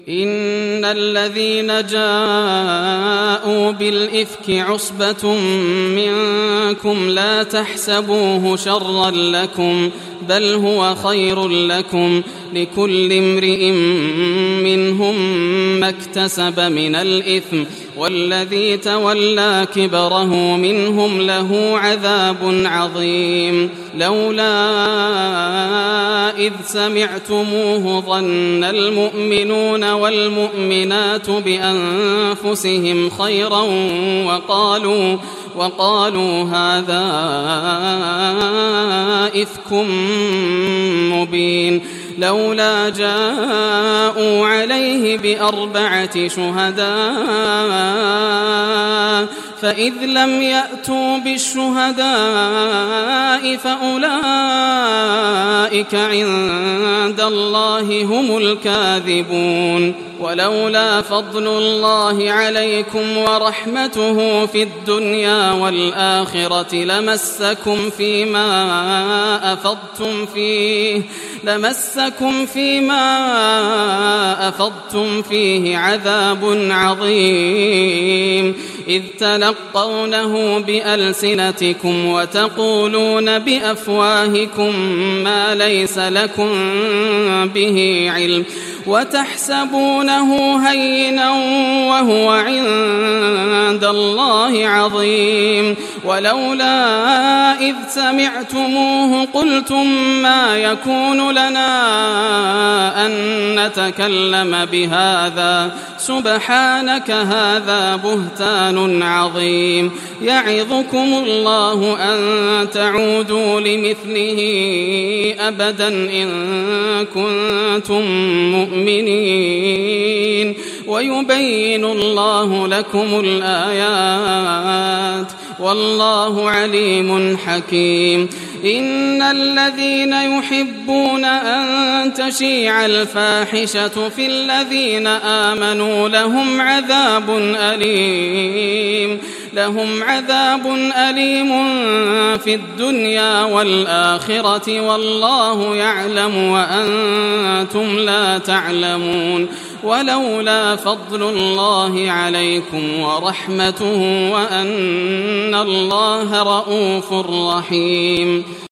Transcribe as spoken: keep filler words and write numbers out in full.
إن الذين جاءوا بالإفك عصبة منكم لا تحسبوه شرا لكم بل هو خير لكم لكل امرئ منهم ما اكتسب من الإثم والذي تولى كبره منهم له عذاب عظيم. لولا إذ سمعتموه ظن المؤمنون والمؤمنات بأنفسهم خيرا وقالوا وقالوا هذا إفك مبين. لولا جاءوا عليه بأربعة شهداء فإذ لم يأتوا بالشهداء فأولئك عند الله هم الكاذبون. ولولا فضل الله عليكم ورحمته في الدنيا والآخرة لمسكم فيما أفضتم فيه لمسكم فيما أفضتم فيه عذاب عظيم إذ تلقونه بألسنتكم وتقولون بأفواهكم ما ليس لكم به علم وتحسبونه هينا وهو عند الله عظيم. ولولا إذ سمعتموه قلتم ما يكون لنا أن نتكلم بهذا سبحانك هذا بهتان عظيم. يعظكم الله أن تعودوا لمثله أبدا إن كنتم مؤمنين ويبين الله لكم الآيات والله عليم حكيم. إن الذين يحبون أن تشيع الفاحشة في الذين آمنوا لهم عذاب أليم لهم عذاب أليم في الدنيا والآخرة والله يعلم وأنتم لا تعلمون. ولولا فضل الله عليكم ورحمته وأن الله رءوف رحيم.